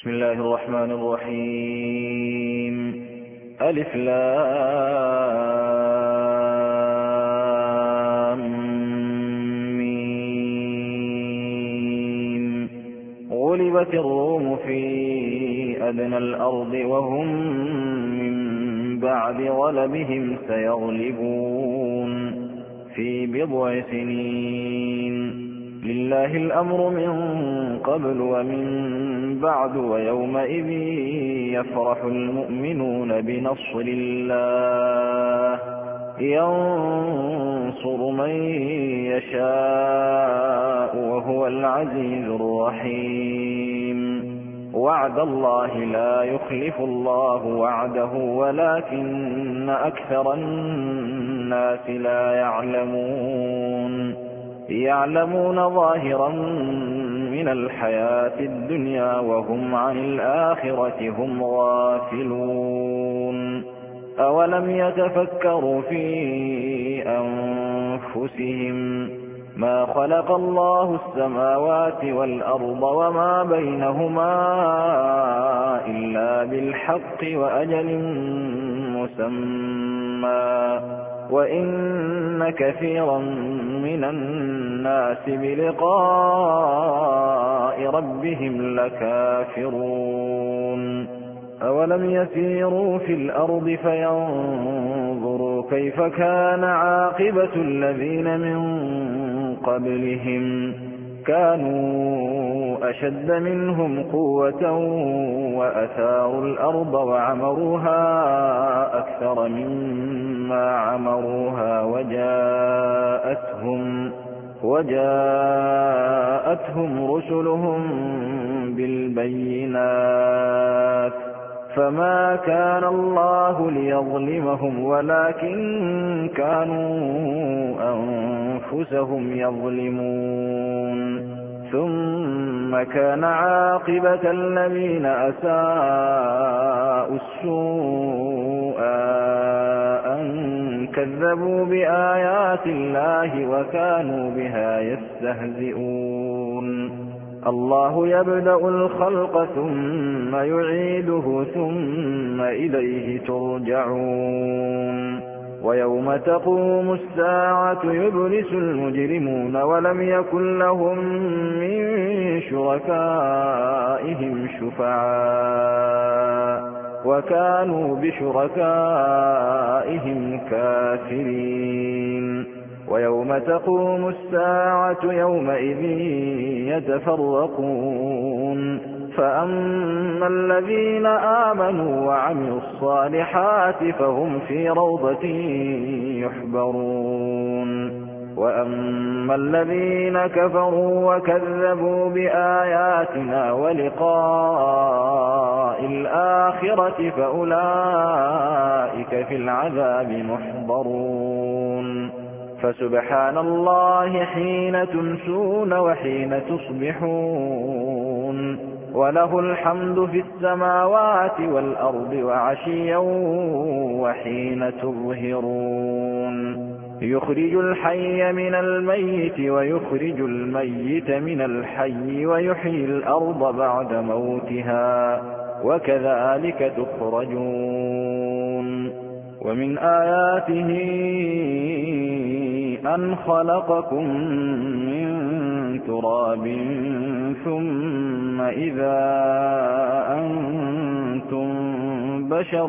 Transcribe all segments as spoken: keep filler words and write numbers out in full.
بسم الله الرحمن الرحيم. ألف لام ميم. غلبت الروم في أدنى الأرض وهم من بعد غلبهم سيغلبون في بضع سنين. لله الأمر من قبل ومن بعد ويومئذ يفرح المؤمنون بنصر الله ينصر من يشاء وهو العزيز الرحيم. وعد الله لا يخلف الله وعده ولكن أكثر الناس لا يعلمون. يعلمون ظاهرا من الحياة الدنيا وهم عن الآخرة هم غافلون. أولم يتفكروا في أنفسهم ما خلق الله السماوات والأرض وما بينهما إلا بالحق وأجل مسمى وإن كثيرا من الناس بلقاء ربهم لكافرون. أولم يسيروا في الأرض فينظروا كيف كان عاقبة الذين من قبلهم كانوا أشد منهم قوة وأثاروا الأرض وعمروها أكثر مما عمروها وجاءتهم وجاءتهم رسلهم بالبينات فما كان الله ليظلمهم ولكن كانوا أنفسهم يظلمون. ثم كان عاقبة الذين أساءوا السوء أن كذبوا بآيات الله وكانوا بها يستهزئون. الله يبدأ الخلق ثم يعيده ثم إليه ترجعون. ويوم تقوم الساعة يبلس المجرمون ولم يكن لهم من شركائهم شفعاء وكانوا بشركائهم كافرين. ويوم تقوم الساعة يومئذ يتفرقون فأما الذين آمنوا وعملوا الصالحات فهم في روضة يحبرون وأما الذين كفروا وكذبوا بآياتنا ولقاء الآخرة فأولئك في العذاب محضرون. فسبحان الله حين تمسون وحين تصبحون وله الحمد في السماوات والأرض وعشيا وحين تظهرون. يخرج الحي من الميت ويخرج الميت من الحي ويحيي الأرض بعد موتها وكذلك تخرجون. ومن آياته أن خلقكم من تراب ثم إذا أنتم بشر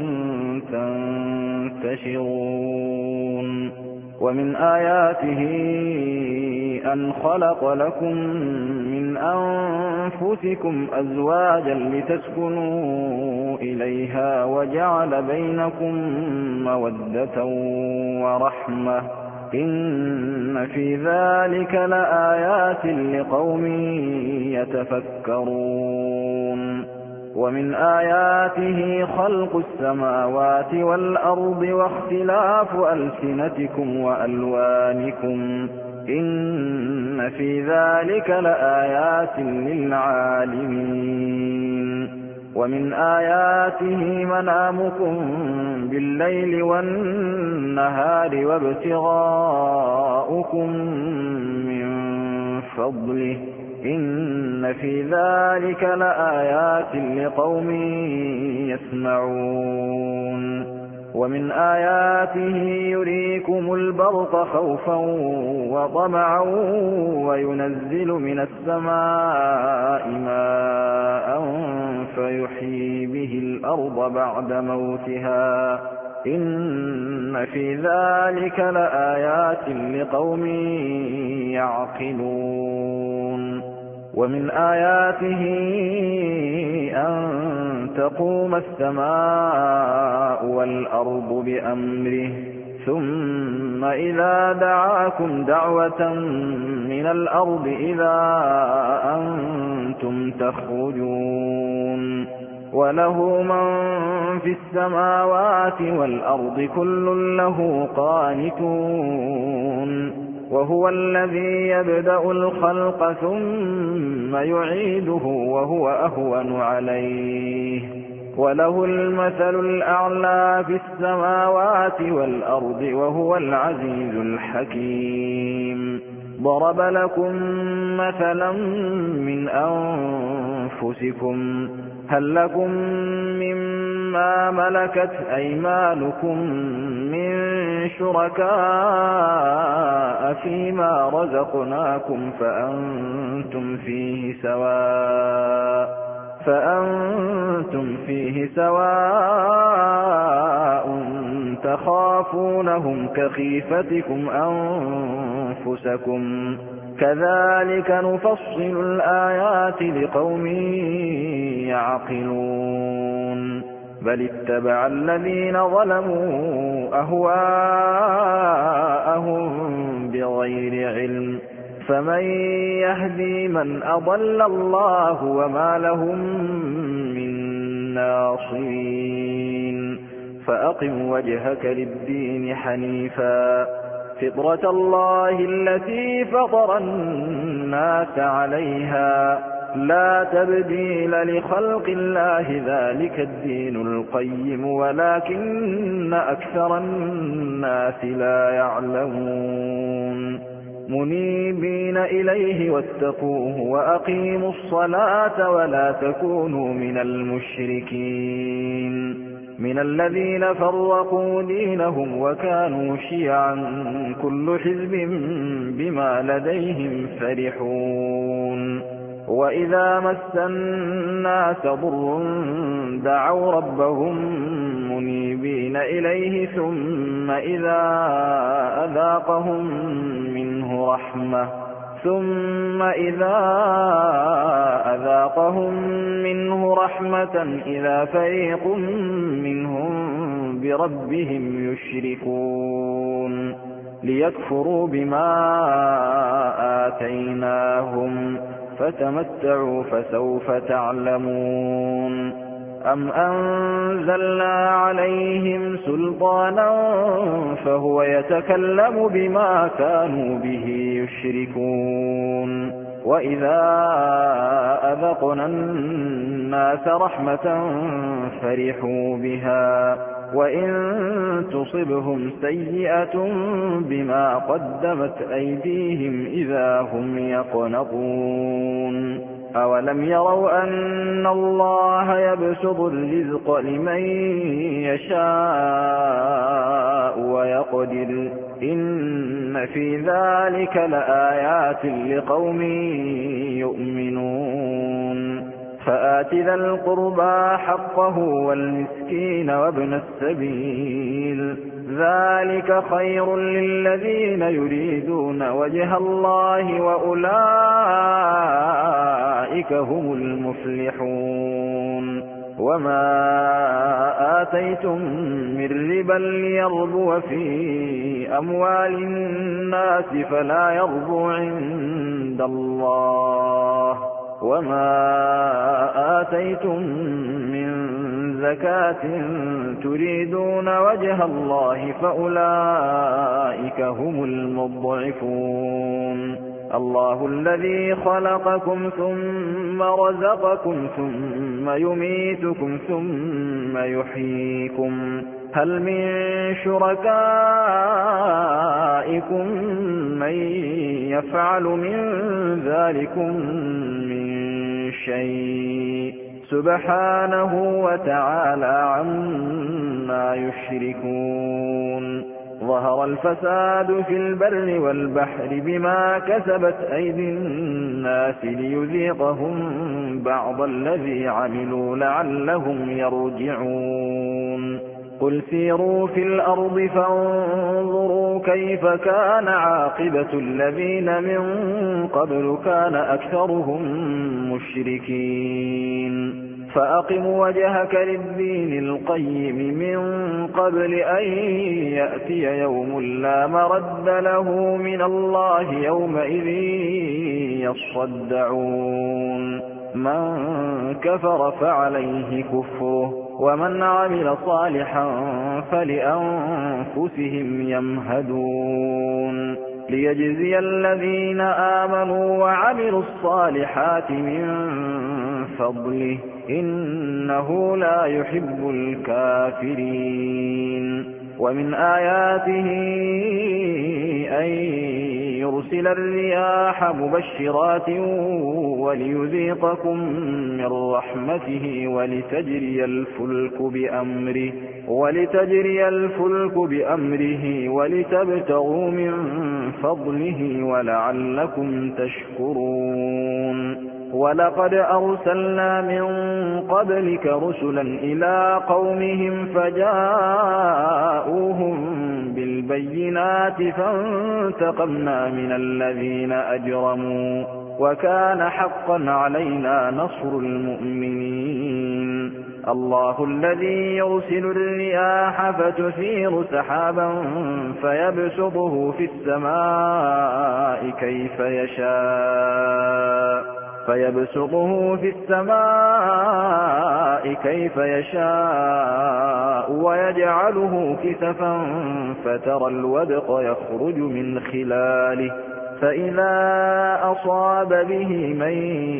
تنتشرون. ومن آياته أن خلق لكم من أنفسكم أزواجا لتسكنوا إليها وجعل بينكم مودة ورحمة إن في ذلك لآيات لقوم يتفكرون. ومن آياته خلق السماوات والأرض واختلاف ألسنتكم وألوانكم إن في ذلك لآيات للعالمين. ومن آياته منامكم بالليل والنهار وابتغاؤكم من فضله إن في ذلك لآيات لقوم يسمعون ومن آياته يريكم البرق خوفا وطمعا وينزل من السماء ماء فيحيي به الأرض بعد موتها إن في ذلك لآيات لقوم يعقلون ومن آياته أن تقوم السماء والأرض بأمره ثم إذا دعاكم دعوة من الأرض إذا أنتم تخرجون وله من في السماوات والأرض كل له قانتون وهو الذي يبدأ الخلق ثم يعيده وهو أهون عليه وله المثل الأعلى في السماوات والأرض وهو العزيز الحكيم ضرب لكم مثلا من أنفسكم هل لكم مما ملكت أيمانكم من شركاء فيما رزقناكم فأنتم فيه سواء فأنتم فيه سواء تخافونهم كخيفتكم أنفسكم كذلك نفصل الآيات لقوم يعقلون بل اتبع الذين ظلموا أهواءهم بغير علم فمن يهدي من أضل الله وما لهم من ناصرين فأقم وجهك للدين حنيفا فطرة الله التي فطر الناس عليها لا تبديل لخلق الله ذلك الدين القيم ولكن أكثر الناس لا يعلمون منيبين إليه واتقوه وأقيموا الصلاة ولا تكونوا من المشركين من الذين فرقوا دينهم وكانوا شيعا كل حزب بما لديهم فرحون وإذا مس الناس ضر دعوا ربهم منيبين إليه ثم إذا أذاقهم منه رحمة ثم إذا أذاقهم منه رحمة إذا فريق منهم بربهم يشركون ليكفروا بما آتيناهم فتمتعوا فسوف تعلمون أم أنزلنا عليهم سلطانا فهو يتكلم بما كانوا به يشركون وإذا أذقنا الناس رحمة فرحوا بها وإن تصبهم سيئة بما قدمت أيديهم إذا هم يقنطون أولم يروا أن الله يبسط الرزق لمن يشاء ويقدر إن في ذلك لآيات لقوم يؤمنون فآت ذا القربى حقه والمسكين وابن السبيل ذلك خير للذين يريدون وجه الله وأولئك هم المفلحون وما آتيتم من ربا ليربو في أموال الناس فلا يربو عند الله وما آتيتم من زكاة تريدون وجه الله فأولئك هم المضعفون الله الذي خلقكم ثم رزقكم ثم يميتكم ثم يحييكم هل من شركائكم من يفعل من ذلكم من شيء سبحانه وتعالى عما يشركون ظهر الفساد في البر والبحر بما كسبت أيدي الناس ليذيقهم بعض الذي عملوا لعلهم يرجعون قل سيروا في الأرض فانظروا كيف كان عاقبة الذين من قبل كان أكثرهم مشركين فأقم وجهك للدين القيم من قبل أن يأتي يوم لا مرد له من الله يومئذ يصدعون من كفر فعليه كفره ومن عمل صالحا فلأنفسهم يمهدون ليجزي الذين آمنوا وعملوا الصالحات من فضله إنه لا يحب الكافرين ومن آياته أن يرسل الرياح مبشرات وليذيقكم من رحمته ولتجري الفلك بأمره ولتجري الفلك بأمره ولتبتغوا من فضله ولعلكم تشكرون ولقد أرسلنا من قبلك رسلا إلى قومهم فجاءوهم بالبينات فانتقمنا من الذين أجرموا وكان حقا علينا نصر المؤمنين الله الذي يرسل الرياح فتثير سحابا فيبسطه في السماء كيف يشاء فيبسطه في السماء كيف يشاء ويجعله كسفا فترى الودق يخرج من خلاله فإذا أصاب به من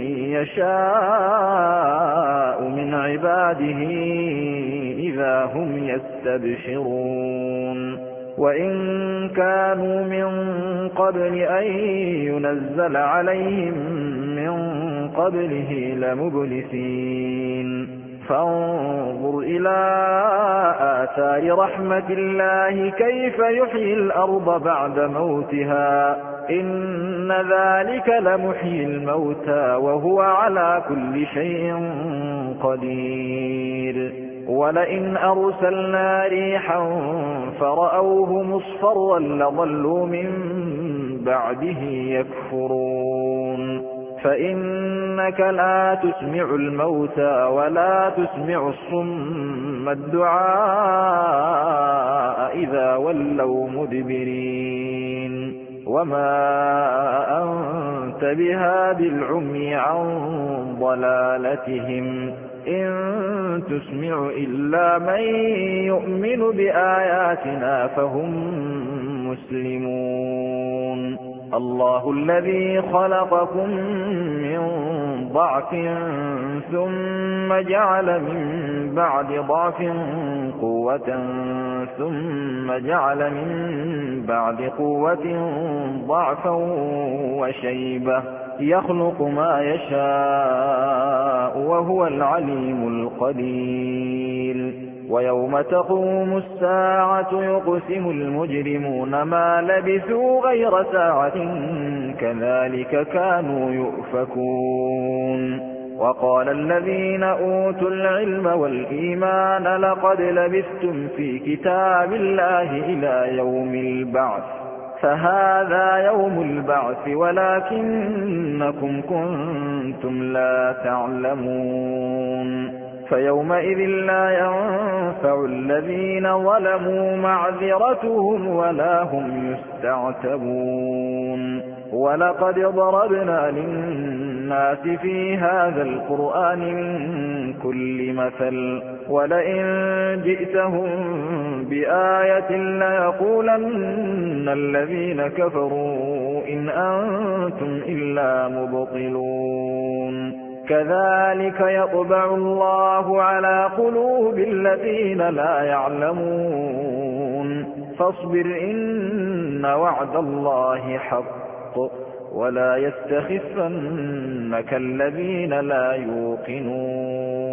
يشاء من عباده إذا هم يستبشرون وإن كانوا من قبل أن ينزل عليهم من قبله لمبلسين فانظر إلى آثار رحمة الله كيف يحيي الأرض بعد موتها إن ذلك لمحيي الموتى وهو على كل شيء قدير ولئن أرسلنا ريحا فرأوه مصفرا لظلوا من بعده يكفرون فإنك لا تسمع الموتى ولا تسمع الصم الدعاء إذا ولوا مدبرين وما أنت بهاد العمي عن ضلالتهم إن تسمع إلا من يؤمن بآياتنا فهم مسلمون الله الذي خلقكم من ضعف ثم جعل من بعد ضعف قوة ثم جعل من بعد قوة ضعفا وشيبة يخلق ما يشاء وهو العليم القدير ويوم تقوم الساعة يقسم المجرمون ما لبثوا غير ساعة كذلك كانوا يؤفكون وقال الذين أوتوا العلم والإيمان لقد لبثتم في كتاب الله إلى يوم البعث فهذا يوم البعث ولكنكم كنتم لا تعلمون فيومئذ لا ينفع الذين ظلموا معذرتهم ولا هم يستعتبون ولقد ضربنا للناس للناس في هذا القرآن من كل مثل ولئن جئتهم بآية ليقولن الذين كفروا إن أنتم إلا مبطلون كذلك يطبع الله على قلوب الذين لا يعلمون فاصبر إن وعد الله حق ولا يستخفنك الذين لا يوقنون